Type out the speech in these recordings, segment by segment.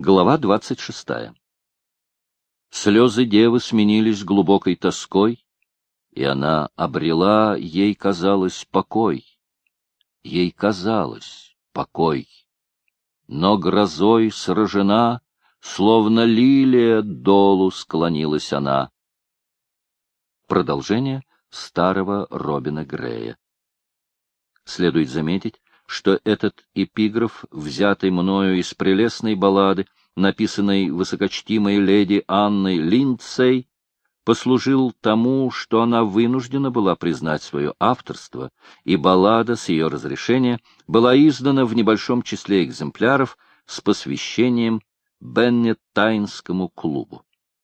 Глава 26. Слезы девы сменились глубокой тоской, и она обрела, ей казалось, покой. Ей казалось покой. Но грозой сражена, словно лилия долу склонилась она. Продолжение старого Робина Грея. Следует заметить, что этот эпиграф, взятый мною из прелестной баллады, написанной высокочтимой леди Анной Линдсей, послужил тому, что она вынуждена была признать свое авторство, и баллада с ее разрешения была издана в небольшом числе экземпляров с посвящением Беннетайнскому клубу.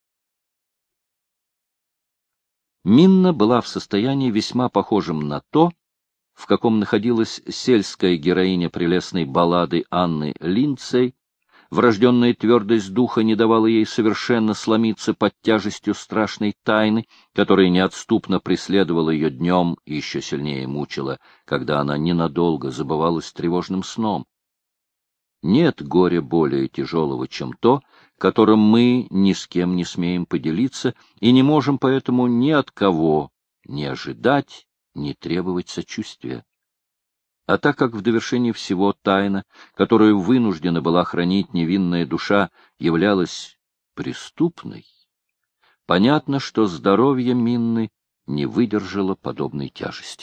Минна была в состоянии весьма похожем на то, в каком находилась сельская героиня прелестной баллады Анны Линдсей. Врожденная твердость духа не давала ей совершенно сломиться под тяжестью страшной тайны, которая неотступно преследовала ее днем и еще сильнее мучила, когда она ненадолго забывалась тревожным сном. Нет горя более тяжелого, чем то, которым мы ни с кем не смеем поделиться и не можем поэтому ни от кого ни ожидать, ни требовать сочувствия. А так как в довершении всего тайна, которую вынуждена была хранить невинная душа, являлась преступной, понятно, что здоровье Минны не выдержало подобной тяжести.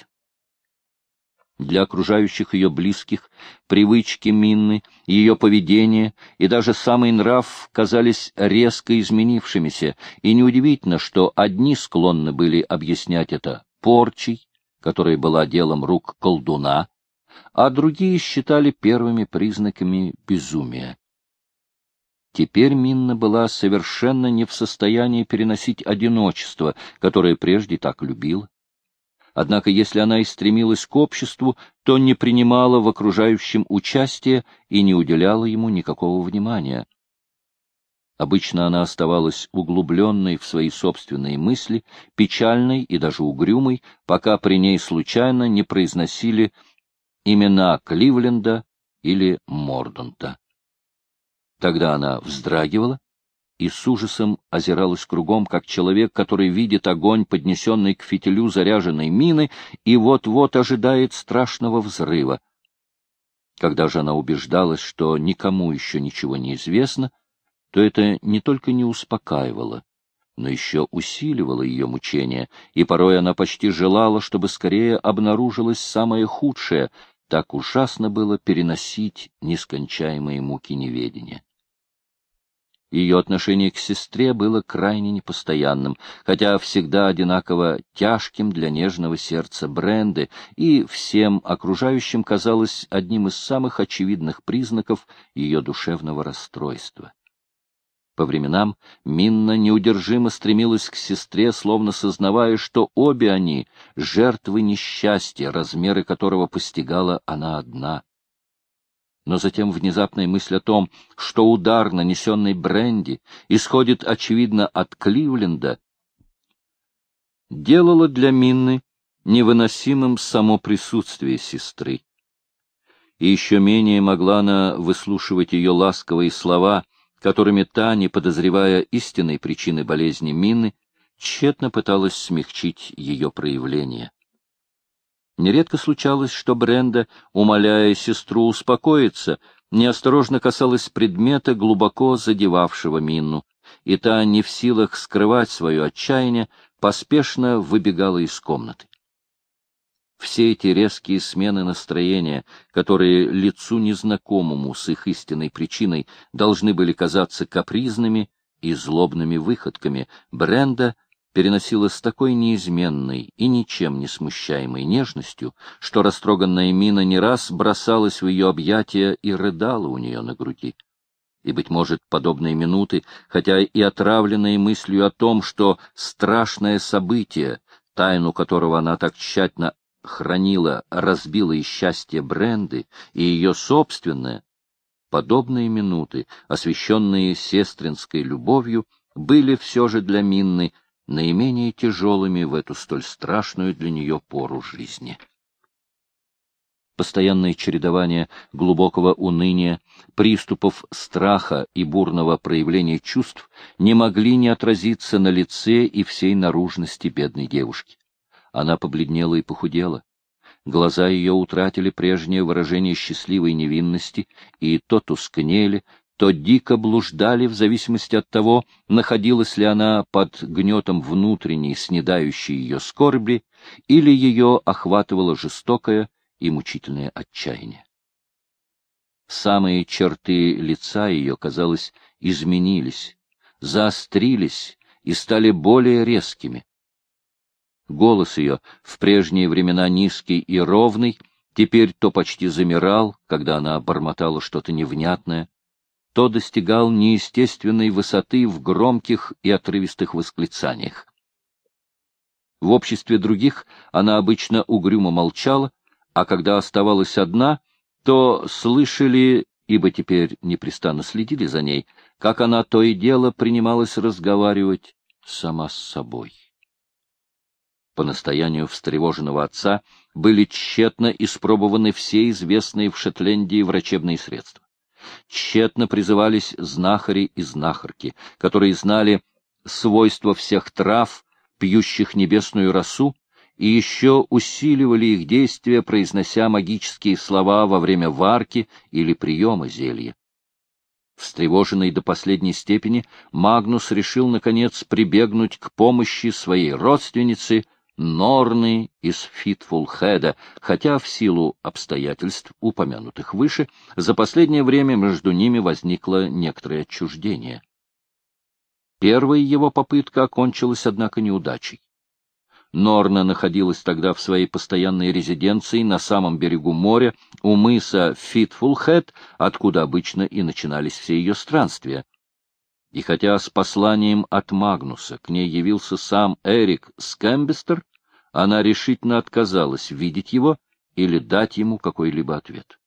Для окружающих ее близких привычки Минны, ее поведение и даже самый нрав казались резко изменившимися, и неудивительно, что одни склонны были объяснять это порчей, которая была делом рук колдуна, а другие считали первыми признаками безумия. Теперь Минна была совершенно не в состоянии переносить одиночество, которое прежде так любила. Однако, если она и стремилась к обществу, то не принимала в окружающем участия и не уделяла ему никакого внимания. Обычно она оставалась углубленной в свои собственные мысли, печальной и даже угрюмой, пока при ней случайно не произносили имена Кливленда или Мордонта. Тогда она вздрагивала и с ужасом озиралась кругом, как человек, который видит огонь, поднесенный к фитилю заряженной мины, и вот-вот ожидает страшного взрыва. Когда же она убеждалась, что никому еще ничего не известно, то это не только не успокаивало, но еще усиливало ее мучения, и порой она почти желала, чтобы скорее обнаружилось самое худшее, так ужасно было переносить нескончаемые муки неведения. Ее отношение к сестре было крайне непостоянным, хотя всегда одинаково тяжким для нежного сердца Бренды, и всем окружающим казалось одним из самых очевидных признаков ее душевного расстройства. По временам Минна неудержимо стремилась к сестре, словно сознавая, что обе они — жертвы несчастья, размеры которого постигала она одна. Но затем внезапная мысль о том, что удар, нанесенный Бренди, исходит, очевидно, от Кливленда, делала для Минны невыносимым само присутствие сестры. И еще менее могла она выслушивать ее ласковые слова, которыми та, не подозревая истинной причины болезни Минны, тщетно пыталась смягчить ее проявление. Нередко случалось, что Бренда, умоляя сестру успокоиться, неосторожно касалась предмета, глубоко задевавшего Минну, и та, не в силах скрывать свое отчаяние, поспешно выбегала из комнаты. Все эти резкие смены настроения, которые лицу незнакомому с их истинной причиной должны были казаться капризными и злобными выходками, Бренда переносила с такой неизменной и ничем не смущаемой нежностью, что растроганная Мина не раз бросалась в ее объятия и рыдала у нее на груди. И, быть может, подобные минуты, хотя и отравленные мыслью о том, что страшное событие, тайну которого она так тщательно хранила, разбила и счастье Бренды, и ее собственное, подобные минуты, освещенные сестринской любовью, были все же для Минны наименее тяжелыми в эту столь страшную для нее пору жизни. Постоянное чередование глубокого уныния, приступов страха и бурного проявления чувств не могли не отразиться на лице и всей наружности бедной девушки. Она побледнела и похудела. Глаза ее утратили прежнее выражение счастливой невинности и то тускнели, то дико блуждали в зависимости от того, находилась ли она под гнетом внутренней, снедающей ее скорби, или ее охватывало жестокое и мучительное отчаяние. Самые черты лица ее, казалось, изменились, заострились и стали более резкими. Голос ее, в прежние времена низкий и ровный, теперь то почти замирал, когда она бормотала что-то невнятное, то достигал неестественной высоты в громких и отрывистых восклицаниях. В обществе других она обычно угрюмо молчала, а когда оставалась одна, то слышали, ибо теперь непрестанно следили за ней, как она то и дело принималась разговаривать сама с собой. По настоянию встревоженного отца были тщетно испробованы все известные в Шотландии врачебные средства. Тщетно призывались знахари и знахарки, которые знали свойства всех трав, пьющих небесную росу, и еще усиливали их действия, произнося магические слова во время варки или приема зелья. Встревоженный до последней степени, Магнус решил, наконец, прибегнуть к помощи своей родственницы Норны из Фитфулхеда, хотя в силу обстоятельств, упомянутых выше, за последнее время между ними возникло некоторое отчуждение. Первая его попытка окончилась, однако, неудачей. Норна находилась тогда в своей постоянной резиденции на самом берегу моря, у мыса Фитфулхед, откуда обычно и начинались все ее странствия. И хотя с посланием от Магнуса к ней явился сам Эрик Скэмбестер, она решительно отказалась видеть его или дать ему какой-либо ответ.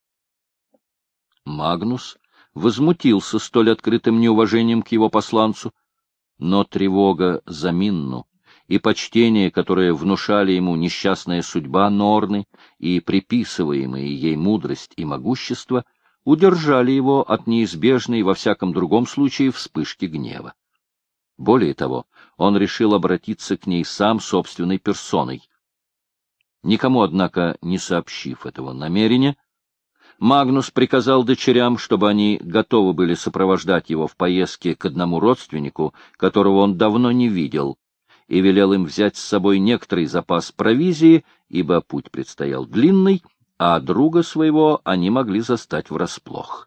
Магнус возмутился столь открытым неуважением к его посланцу, но тревога за Минну и почтение, которое внушали ему несчастная судьба Норны и приписываемые ей мудрость и могущество, удержали его от неизбежной во всяком другом случае вспышки гнева. Более того, он решил обратиться к ней сам собственной персоной. Никому, однако, не сообщив этого намерения, Магнус приказал дочерям, чтобы они готовы были сопровождать его в поездке к одному родственнику, которого он давно не видел, и велел им взять с собой некоторый запас провизии, ибо путь предстоял длинный, а друга своего они могли застать врасплох.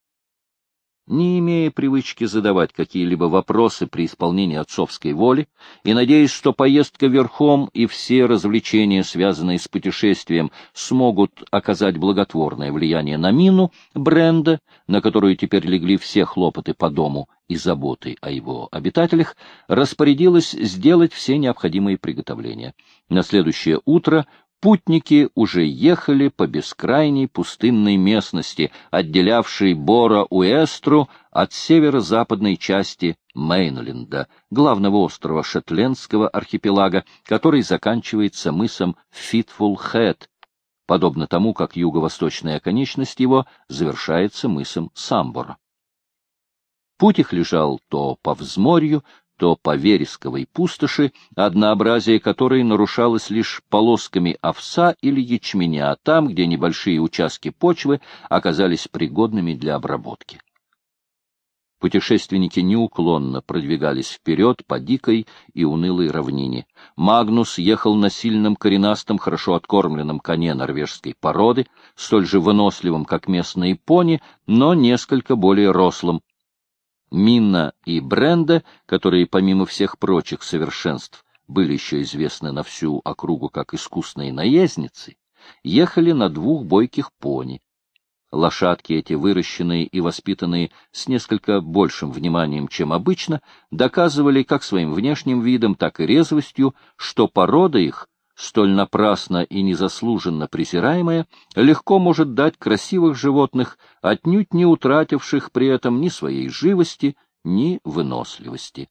Не имея привычки задавать какие-либо вопросы при исполнении отцовской воли и надеясь, что поездка верхом и все развлечения, связанные с путешествием, смогут оказать благотворное влияние на Мину Бренда, на которую теперь легли все хлопоты по дому и заботы о его обитателях, распорядилась сделать все необходимые приготовления. На следующее утро путники уже ехали по бескрайней пустынной местности, отделявшей Бора-Уэстру от северо-западной части Мейнленда, главного острова Шотландского архипелага, который заканчивается мысом Фитфулхед, подобно тому, как юго-восточная оконечность его завершается мысом Самбора. Путь их лежал то по взморью, то по вересковой пустоши, однообразие которой нарушалось лишь полосками овса или ячменя, там, где небольшие участки почвы оказались пригодными для обработки. Путешественники неуклонно продвигались вперед по дикой и унылой равнине. Магнус ехал на сильном коренастом, хорошо откормленном коне норвежской породы, столь же выносливом, как местные пони, но несколько более рослым. Минна и Бренда, которые, помимо всех прочих совершенств, были еще известны на всю округу как искусные наездницы, ехали на двух бойких пони. Лошадки эти, выращенные и воспитанные с несколько большим вниманием, чем обычно, доказывали как своим внешним видом, так и резвостью, что порода их, столь напрасно и незаслуженно презираемая, легко может дать красивых животных, отнюдь не утративших при этом ни своей живости, ни выносливости.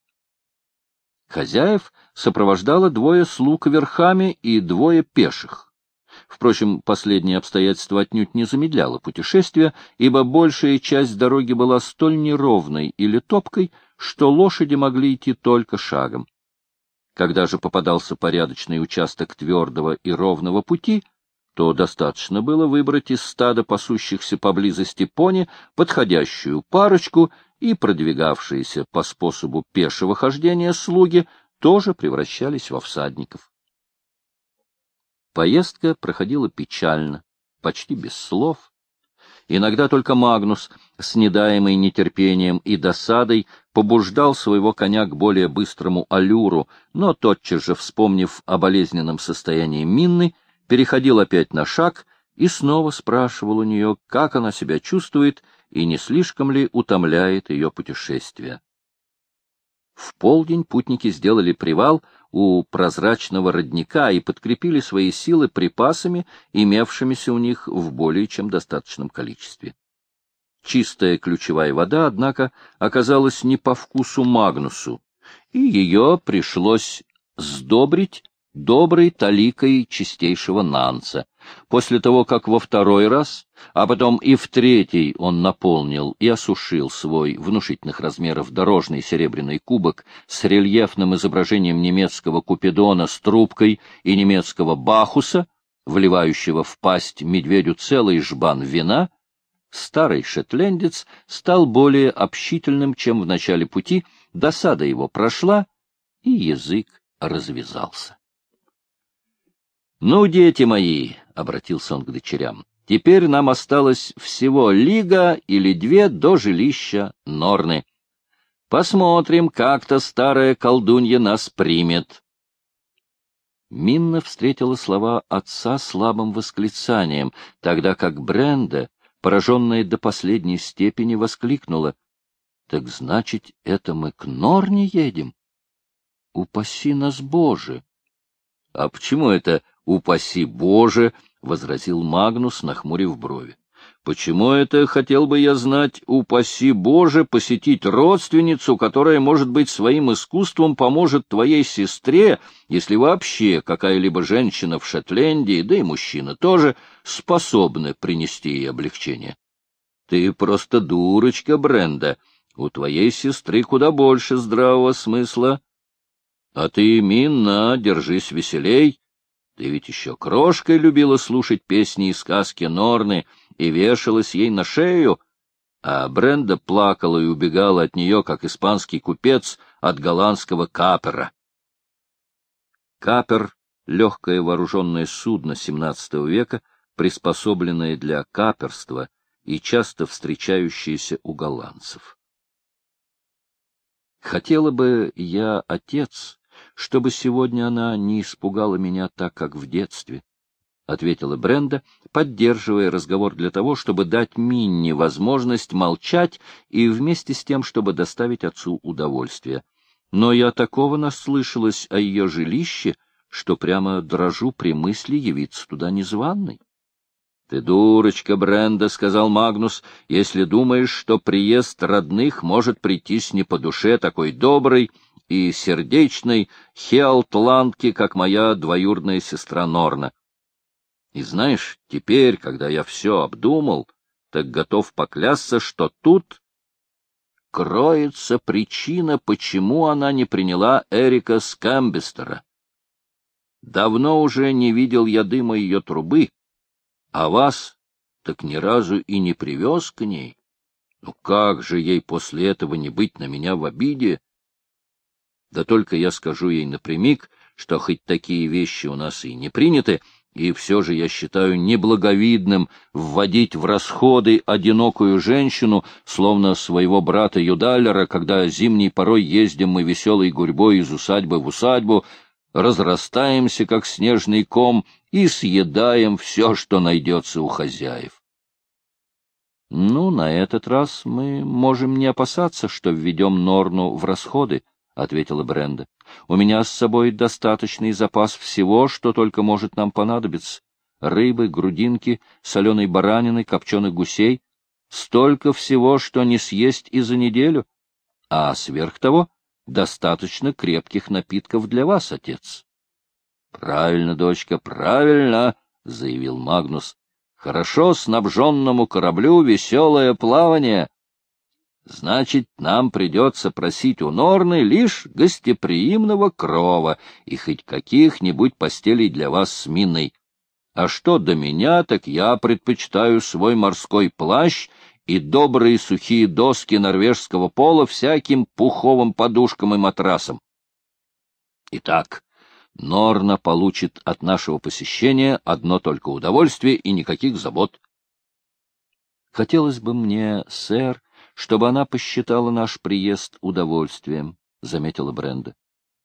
Хозяев сопровождало двое слуг верхами и двое пеших. Впрочем, последнее обстоятельство отнюдь не замедляло путешествие, ибо большая часть дороги была столь неровной или топкой, что лошади могли идти только шагом. Когда же попадался порядочный участок твердого и ровного пути, то достаточно было выбрать из стада пасущихся поблизости пони подходящую парочку, и продвигавшиеся по способу пешего хождения слуги тоже превращались во всадников. Поездка проходила печально, почти без слов. Иногда только Магнус, снедаемый нетерпением и досадой, побуждал своего коня к более быстрому аллюру, но тотчас же, вспомнив о болезненном состоянии Минны, переходил опять на шаг и снова спрашивал у нее, как она себя чувствует и не слишком ли утомляет ее путешествие. В полдень путники сделали привал у прозрачного родника и подкрепили свои силы припасами, имевшимися у них в более чем достаточном количестве. Чистая ключевая вода, однако, оказалась не по вкусу Магнусу, и ее пришлось сдобрить доброй таликой чистейшего нанца. После того, как во второй раз, а потом и в третий он наполнил и осушил свой внушительных размеров дорожный серебряный кубок с рельефным изображением немецкого Купидона с трубкой и немецкого Бахуса, вливающего в пасть медведю целый жбан вина, старый шотландец стал более общительным, чем в начале пути, досада его прошла, и язык развязался. — Ну, дети мои, — обратился он к дочерям, — теперь нам осталось всего лига или две до жилища Норны. Посмотрим, как-то старая колдунья нас примет. Минна встретила слова отца слабым восклицанием, тогда как Бренда, пораженная до последней степени, воскликнула: — Так значит, это мы к Норне едем? Упаси нас, Боже! — А почему это «упаси Боже», — возразил Магнус, нахмурив брови. — Почему это, хотел бы я знать, «упаси Боже», посетить родственницу, которая, может быть, своим искусством поможет твоей сестре, если вообще какая-либо женщина в Шотландии, да и мужчина тоже, способны принести ей облегчение? Ты просто дурочка, Бренда. У твоей сестры куда больше здравого смысла. А ты, Минна, держись веселей. Ты ведь еще крошкой любила слушать песни и сказки Норны и вешалась ей на шею, а Бренда плакала и убегала от нее, как испанский купец от голландского капера. Капер — легкое вооруженное судно XVII века, приспособленное для каперства и часто встречающееся у голландцев. Хотела бы я, отец, чтобы сегодня она не испугала меня так, как в детстве, — ответила Бренда, поддерживая разговор для того, чтобы дать Минне возможность молчать и вместе с тем, чтобы доставить отцу удовольствие. Но я такого наслышалась о ее жилище, что прямо дрожу при мысли явиться туда незваной. — Ты дурочка, Бренда, — сказал Магнус, — если думаешь, что приезд родных может прийтись не по душе такой доброй и сердечной хеалтландки, как моя двоюродная сестра Норна. И знаешь, теперь, когда я все обдумал, так готов поклясться, что тут кроется причина, почему она не приняла Эрика Скамбестера. Давно уже не видел я дыма ее трубы, а вас так ни разу и не привез к ней. Ну как же ей после этого не быть на меня в обиде? Да только я скажу ей напрямик, что хоть такие вещи у нас и не приняты, и все же я считаю неблаговидным вводить в расходы одинокую женщину, словно своего брата Юдалера, когда зимней порой ездим мы веселой гурьбой из усадьбы в усадьбу, разрастаемся, как снежный ком, и съедаем все, что найдется у хозяев. — Ну, на этот раз мы можем не опасаться, что введем Норну в расходы, — ответила Бренда. — У меня с собой достаточный запас всего, что только может нам понадобиться. Рыбы, грудинки, соленой баранины, копченых гусей. Столько всего, что не съесть и за неделю. А сверх того достаточно крепких напитков для вас, отец. — Правильно, дочка, правильно, — заявил Магнус. — Хорошо снабженному кораблю веселое плавание. Значит, нам придется просить у Норны лишь гостеприимного крова и хоть каких-нибудь постелей для вас с Минной. А что до меня, так я предпочитаю свой морской плащ и добрые сухие доски норвежского пола всяким пуховым подушкам и матрасам. Итак, Норна получит от нашего посещения одно только удовольствие и никаких забот. Хотелось бы мне, сэр, чтобы она посчитала наш приезд удовольствием, — заметила Бренда.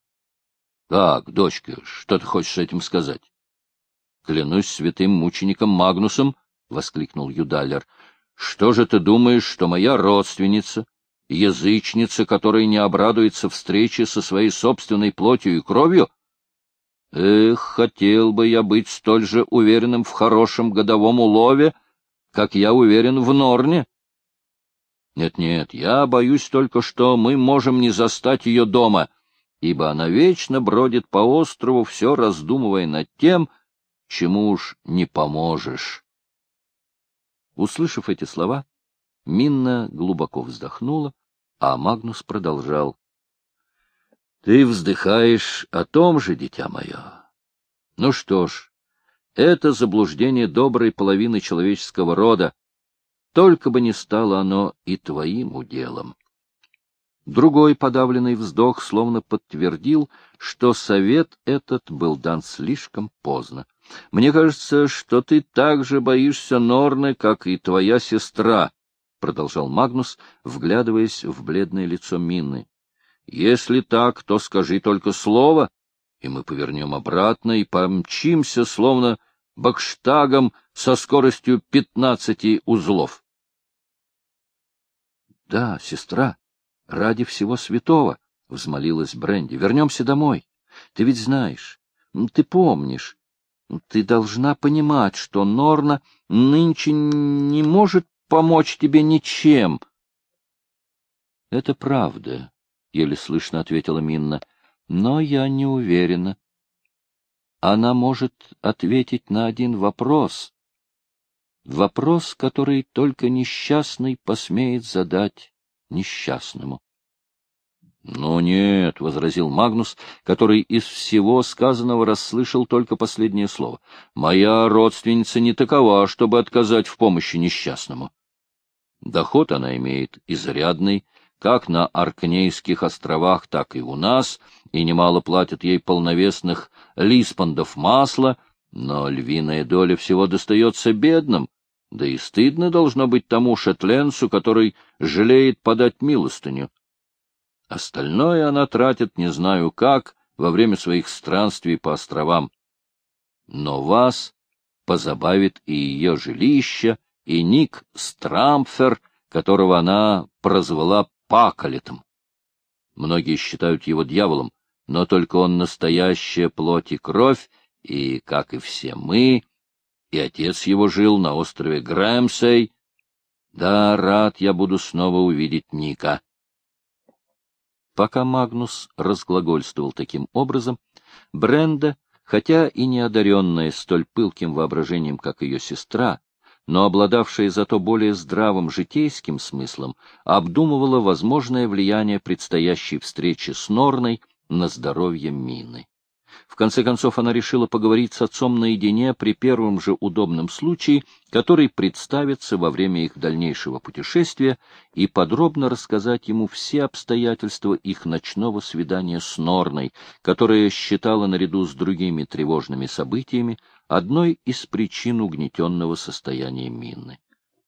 — Так, дочка, что ты хочешь этим сказать? — Клянусь святым мучеником Магнусом, — воскликнул Юдаллер. — Что же ты думаешь, что моя родственница, язычница, которая не обрадуется встрече со своей собственной плотью и кровью? Эх, хотел бы я быть столь же уверенным в хорошем годовом улове, как я уверен в Норне. Нет-нет, я боюсь только, что мы можем не застать ее дома, ибо она вечно бродит по острову, все раздумывая над тем, чему уж не поможешь. Услышав эти слова, Минна глубоко вздохнула, а Магнус продолжал. — Ты вздыхаешь о том же, дитя мое. Ну что ж, это заблуждение доброй половины человеческого рода, только бы не стало оно и твоим уделом. Другой подавленный вздох словно подтвердил, что совет этот был дан слишком поздно. — Мне кажется, что ты так же боишься Норны, как и твоя сестра, — продолжал Магнус, вглядываясь в бледное лицо Минны. — Если так, то скажи только слово, и мы повернем обратно и помчимся, словно бакштагом со скоростью 15 узлов. — Да, сестра, ради всего святого, — взмолилась Бренди, — вернемся домой. Ты ведь знаешь, ты помнишь, ты должна понимать, что Норна нынче не может помочь тебе ничем. — Это правда, — еле слышно ответила Минна, — но я не уверена. Она может ответить на один вопрос. Вопрос, который только несчастный посмеет задать несчастному. — Ну нет, — возразил Магнус, который из всего сказанного расслышал только последнее слово. — Моя родственница не такова, чтобы отказать в помощи несчастному. Доход она имеет изрядный, как на Оркнейских островах, так и у нас, и немало платят ей полновесных лиспандов масла, но львиная доля всего достается бедным, да и стыдно должно быть тому шетленцу, который жалеет подать милостыню. Остальное она тратит не знаю как во время своих странствий по островам. Но вас позабавит и ее жилище, и Ник Стрампфер, которого она прозвала Паколетом. Многие считают его дьяволом, но только он настоящая плоть и кровь, и, как и все мы, и отец его жил на острове Грэмсей. Да, рад я буду снова увидеть Ника. Пока Магнус разглагольствовал таким образом, Бренда, хотя и не одаренная столь пылким воображением, как ее сестра, но обладавшая зато более здравым житейским смыслом, обдумывала возможное влияние предстоящей встречи с Норной на здоровье Минны. В конце концов, она решила поговорить с отцом наедине при первом же удобном случае, который представится во время их дальнейшего путешествия, и подробно рассказать ему все обстоятельства их ночного свидания с Норной, которое считала наряду с другими тревожными событиями одной из причин угнетенного состояния Минны.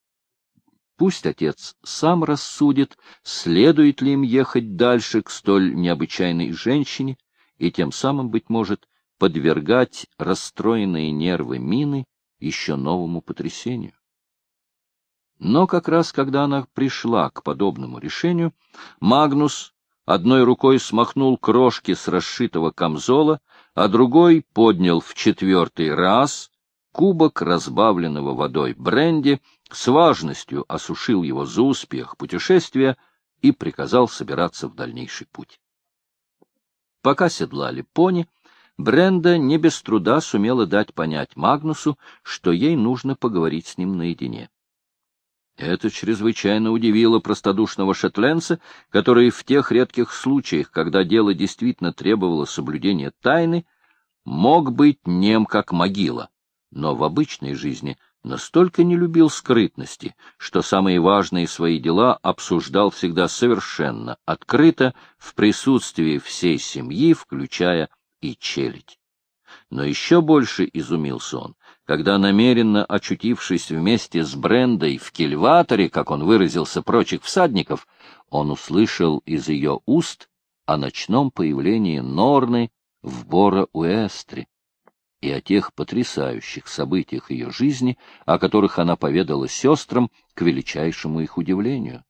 Пусть отец сам рассудит, следует ли им ехать дальше к столь необычайной женщине, и тем самым, быть может, подвергать расстроенные нервы Минны еще новому потрясению. Но как раз когда она пришла к подобному решению, Магнус одной рукой смахнул крошки с расшитого камзола, а другой поднял в 4-й раз кубок разбавленного водой бренди, с важностью осушил его за успех путешествия и приказал собираться в дальнейший путь. Пока седлали пони, Бренда не без труда сумела дать понять Магнусу, что ей нужно поговорить с ним наедине. Это чрезвычайно удивило простодушного шотландца, который в тех редких случаях, когда дело действительно требовало соблюдения тайны, мог быть нем как могила, но в обычной жизни настолько не любил скрытности, что самые важные свои дела обсуждал всегда совершенно открыто в присутствии всей семьи, включая и челядь. Но еще больше изумился он, когда, намеренно очутившись вместе с Брендой в кильваторе, как он выразился, прочих всадников, он услышал из ее уст о ночном появлении Норны в Бора-Уэстре и о тех потрясающих событиях ее жизни, о которых она поведала сестрам к величайшему их удивлению.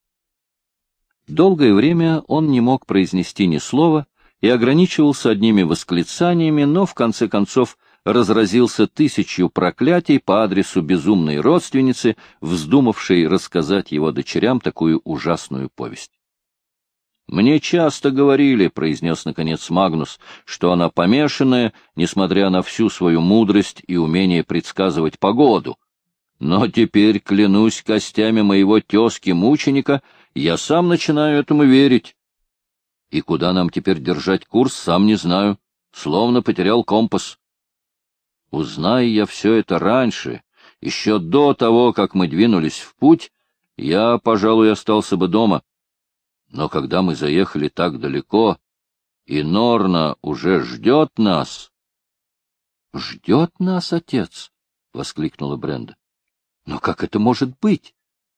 Долгое время он не мог произнести ни слова и ограничивался одними восклицаниями, но в конце концов разразился тысячью проклятий по адресу безумной родственницы, вздумавшей рассказать его дочерям такую ужасную повесть. «Мне часто говорили, — произнес наконец Магнус, — что она помешанная, несмотря на всю свою мудрость и умение предсказывать погоду. Но теперь, клянусь костями моего тезки-мученика, я сам начинаю этому верить. И куда нам теперь держать курс, сам не знаю, словно потерял компас. Узнай я все это раньше, еще до того, как мы двинулись в путь, я, пожалуй, остался бы дома. Но когда мы заехали так далеко, и Норна уже ждет нас... — Ждет нас, отец? — воскликнула Бренда. — Но как это может быть?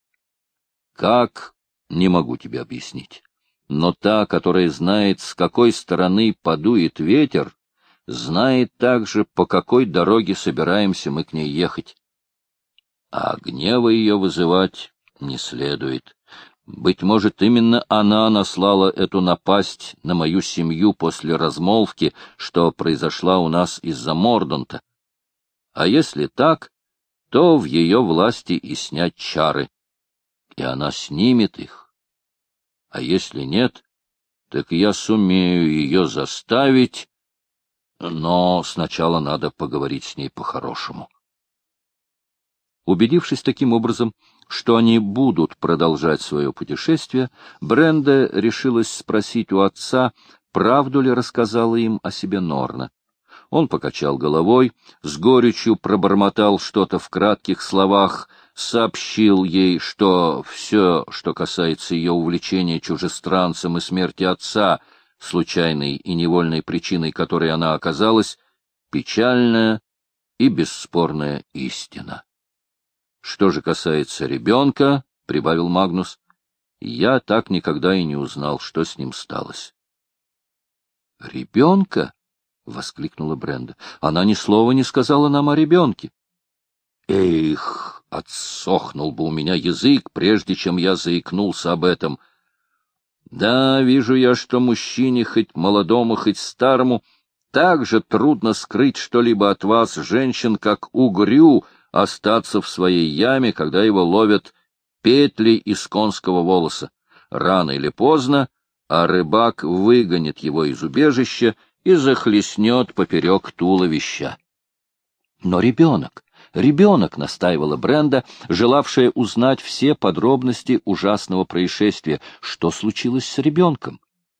— Как? Не могу тебе объяснить. Но та, которая знает, с какой стороны подует ветер, знает также, по какой дороге собираемся мы к ней ехать. А гнева ее вызывать не следует. Быть может, именно она наслала эту напасть на мою семью после размолвки, что произошла у нас из-за Мордонта. А если так, то в ее власти и снять чары, и она снимет их. А если нет, так я сумею ее заставить, но сначала надо поговорить с ней по-хорошему. Убедившись таким образом, что они будут продолжать свое путешествие, Бренда решилась спросить у отца, правду ли рассказала им о себе Норна. Он покачал головой, с горечью пробормотал что-то в кратких словах, сообщил ей, что все, что касается ее увлечения чужестранцем и смерти отца, случайной и невольной причиной которой она оказалась, печальная и бесспорная истина. Что же касается ребенка, — прибавил Магнус, — я так никогда и не узнал, что с ним сталось. — Ребенка? — воскликнула Бренда. — Она ни слова не сказала нам о ребенке. — Эх, отсохнул бы у меня язык, прежде чем я заикнулся об этом. Да, вижу я, что мужчине, хоть молодому, хоть старому, так же трудно скрыть что-либо от вас, женщин, как угрю, остаться в своей яме, когда его ловят петли из конского волоса. Рано или поздно, а рыбак выгонит его из убежища и захлестнет поперек туловища. Но ребенок, — настаивала Бренда, желавшая узнать все подробности ужасного происшествия. Что случилось с ребенком?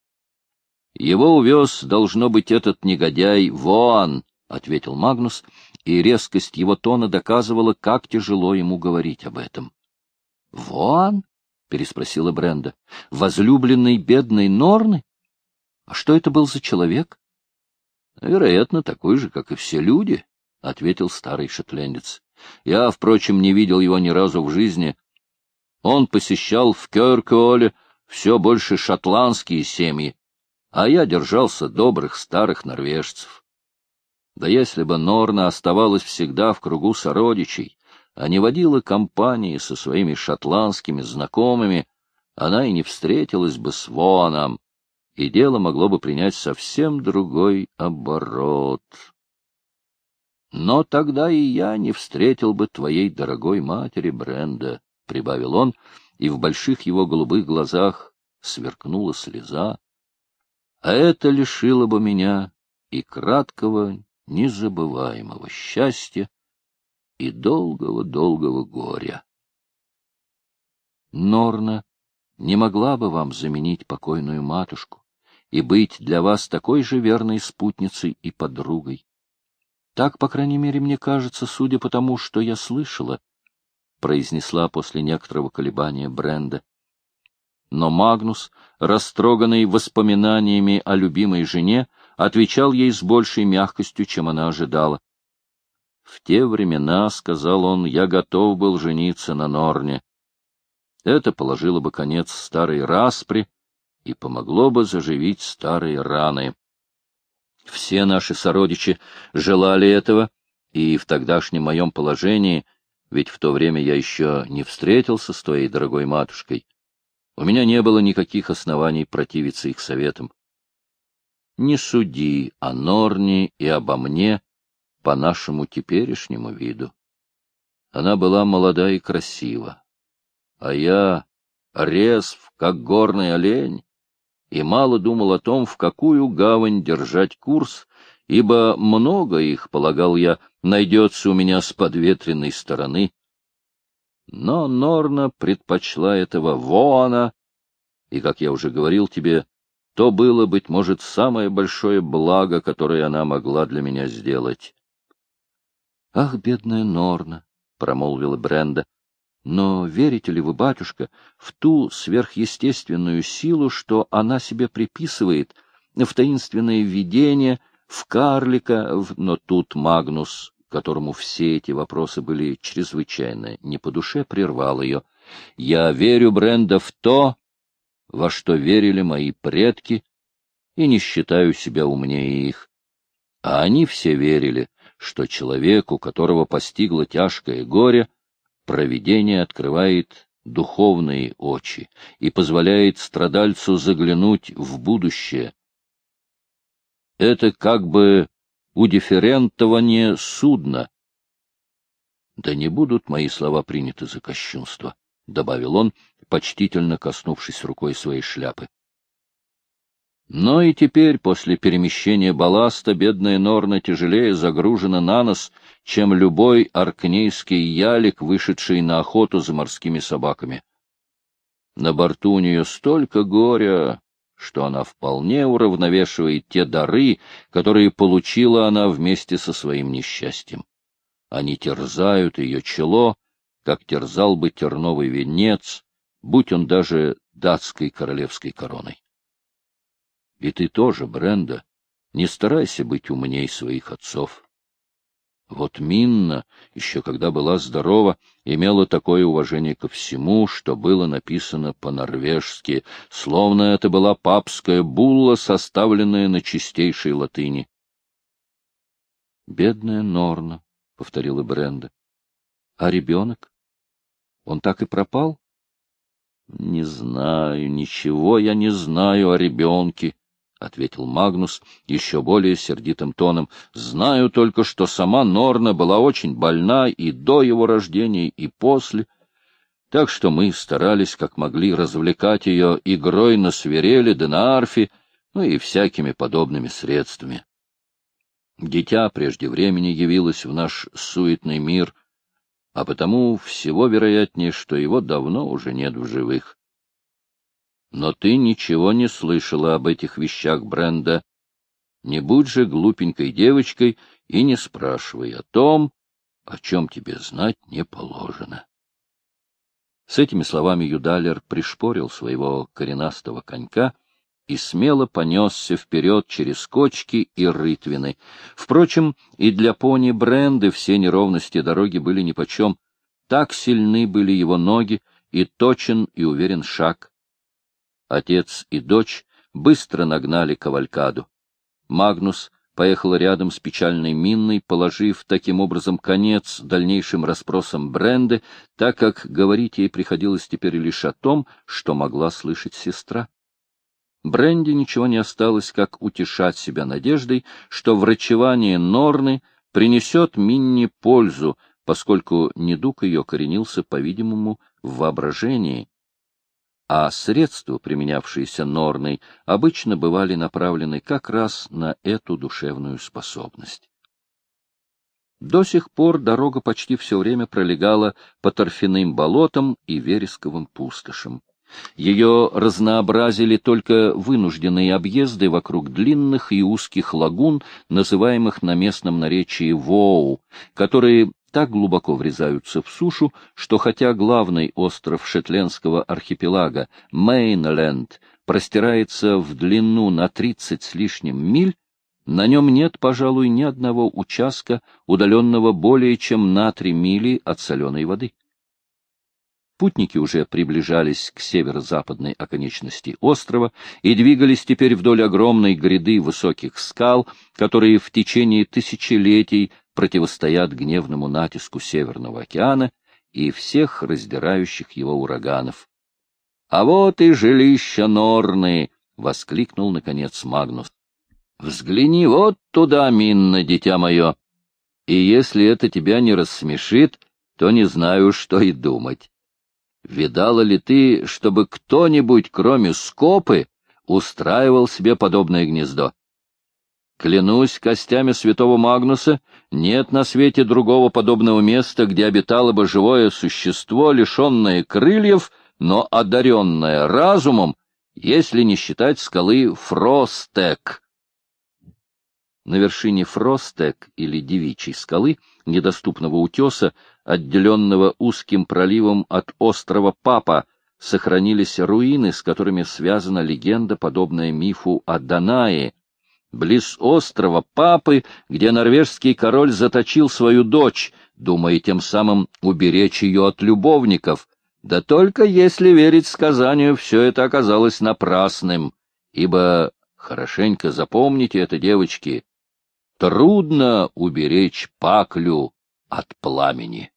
— Его увез, должно быть, этот негодяй Воан, — ответил Магнус, и резкость его тона доказывала, как тяжело ему говорить об этом. — Воан? — переспросила Бренда. — Возлюбленный бедной Норны? А что это был за человек? — Вероятно, такой же, как и все люди, — ответил старый шотландец. — Я, впрочем, не видел его ни разу в жизни. Он посещал в Кёркуоле все больше шотландские семьи, а я держался добрых старых норвежцев. Да если бы Норна оставалась всегда в кругу сородичей, а не водила компании со своими шотландскими знакомыми, она и не встретилась бы с Воаном, и дело могло бы принять совсем другой оборот. Но тогда и я не встретил бы твоей дорогой матери, Бренда, — прибавил он, и в больших его голубых глазах сверкнула слеза. А это лишило бы меня и краткого, незабываемого счастья и долгого-долгого горя. Норна не могла бы вам заменить покойную матушку и быть для вас такой же верной спутницей и подругой. Так, по крайней мере, мне кажется, судя по тому, что я слышала, — произнесла после некоторого колебания Бренда. Но Магнус, растроганный воспоминаниями о любимой жене, отвечал ей с большей мягкостью, чем она ожидала. — В те времена, — сказал он, — я готов был жениться на Норне. Это положило бы конец старой распри и помогло бы заживить старые раны. Все наши сородичи желали этого, и в тогдашнем моем положении, ведь в то время я еще не встретился с твоей дорогой матушкой, у меня не было никаких оснований противиться их советам. Не суди о Норне и обо мне по нашему теперешнему виду. Она была молода и красива, а я резв, как горный олень, и мало думал о том, в какую гавань держать курс, ибо много их, полагал я, найдется у меня с подветренной стороны. Но Норна предпочла этого Воана, и, как я уже говорил тебе, то было, быть может, самое большое благо, которое она могла для меня сделать. — Ах, бедная Норна! — промолвила Бренда. — Но верите ли вы, батюшка, в ту сверхъестественную силу, что она себе приписывает, в таинственное видение, в карлика, но тут Магнус, которому все эти вопросы были чрезвычайно не по душе, прервал ее. — Я верю, Бренда, в то, во что верили мои предки, и не считаю себя умнее их. А они все верили, что человеку, которого постигло тяжкое горе, провидение открывает духовные очи и позволяет страдальцу заглянуть в будущее. Это как бы удифферентование судна. Да не будут мои слова приняты за кощунство, — добавил он, почтительно коснувшись рукой своей шляпы. Но и теперь, после перемещения балласта, бедная Норна тяжелее загружена на нос, чем любой аркнейский ялик, вышедший на охоту за морскими собаками. На борту у нее столько горя, что она вполне уравновешивает те дары, которые получила она вместе со своим несчастьем. Они терзают ее чело, как терзал бы терновый венец, будь он даже датской королевской короной. И ты тоже, Бренда, не старайся быть умней своих отцов. Вот Минна, еще когда была здорова, имела такое уважение ко всему, что было написано по-норвежски, словно это была папская булла, составленная на чистейшей латыни. — Бедная Норна, — повторила Бренда. — А ребенок? Он так и пропал? — Не знаю, ничего я не знаю о ребенке, — ответил Магнус еще более сердитым тоном. — Знаю только, что сама Норна была очень больна и до его рождения, и после, так что мы старались как могли развлекать ее игрой на свирели да на арфе, ну и всякими подобными средствами. Дитя прежде времени явилось в наш суетный мир, а потому всего вероятнее, что его давно уже нет в живых. Но ты ничего не слышала об этих вещах, Бренда. Не будь же глупенькой девочкой и не спрашивай о том, о чем тебе знать не положено. С этими словами Юдалер пришпорил своего коренастого конька и смело понесся вперед через кочки и рытвины. Впрочем, и для пони Бренды все неровности дороги были нипочем. Так сильны были его ноги, и точен и уверен шаг. Отец и дочь быстро нагнали кавалькаду. Магнус поехал рядом с печальной Минной, положив таким образом конец дальнейшим расспросам Бренды, так как говорить ей приходилось теперь лишь о том, что могла слышать сестра. Бренде ничего не осталось, как утешать себя надеждой, что врачевание Норны принесет Минне пользу, поскольку недуг ее коренился, по-видимому, в воображении. а средства, применявшиеся Норной, обычно бывали направлены как раз на эту душевную способность. До сих пор дорога почти все время пролегала по торфяным болотам и вересковым пустошам. Ее разнообразили только вынужденные объезды вокруг длинных и узких лагун, называемых на местном наречии Воу, которые так глубоко врезаются в сушу, что хотя главный остров Шетлендского архипелага, Мейнленд, простирается в длину на 30 с лишним миль, на нем нет, пожалуй, ни одного участка, удаленного более чем на 3 мили от соленой воды. Путники уже приближались к северо-западной оконечности острова и двигались теперь вдоль огромной гряды высоких скал, которые в течение тысячелетий противостоят гневному натиску Северного океана и всех раздирающих его ураганов. — А вот и жилище Норны! — воскликнул, наконец, Магнус. — Взгляни вот туда, Минна, дитя мое, и если это тебя не рассмешит, то не знаю, что и думать. Видала ли ты, чтобы кто-нибудь, кроме Скопы, устраивал себе подобное гнездо? Клянусь костями святого Магнуса, нет на свете другого подобного места, где обитало бы живое существо, лишенное крыльев, но одаренное разумом, если не считать скалы Фростек. На вершине Фростек или Девичьей скалы, недоступного утеса, отделенного узким проливом от острова Папа, сохранились руины, с которыми связана легенда, подобная мифу о Данае. Близ острова Папы, где норвежский король заточил свою дочь, думая тем самым уберечь ее от любовников. Да только если верить сказанию, все это оказалось напрасным, ибо, хорошенько запомните это, девочки, трудно уберечь паклю от пламени.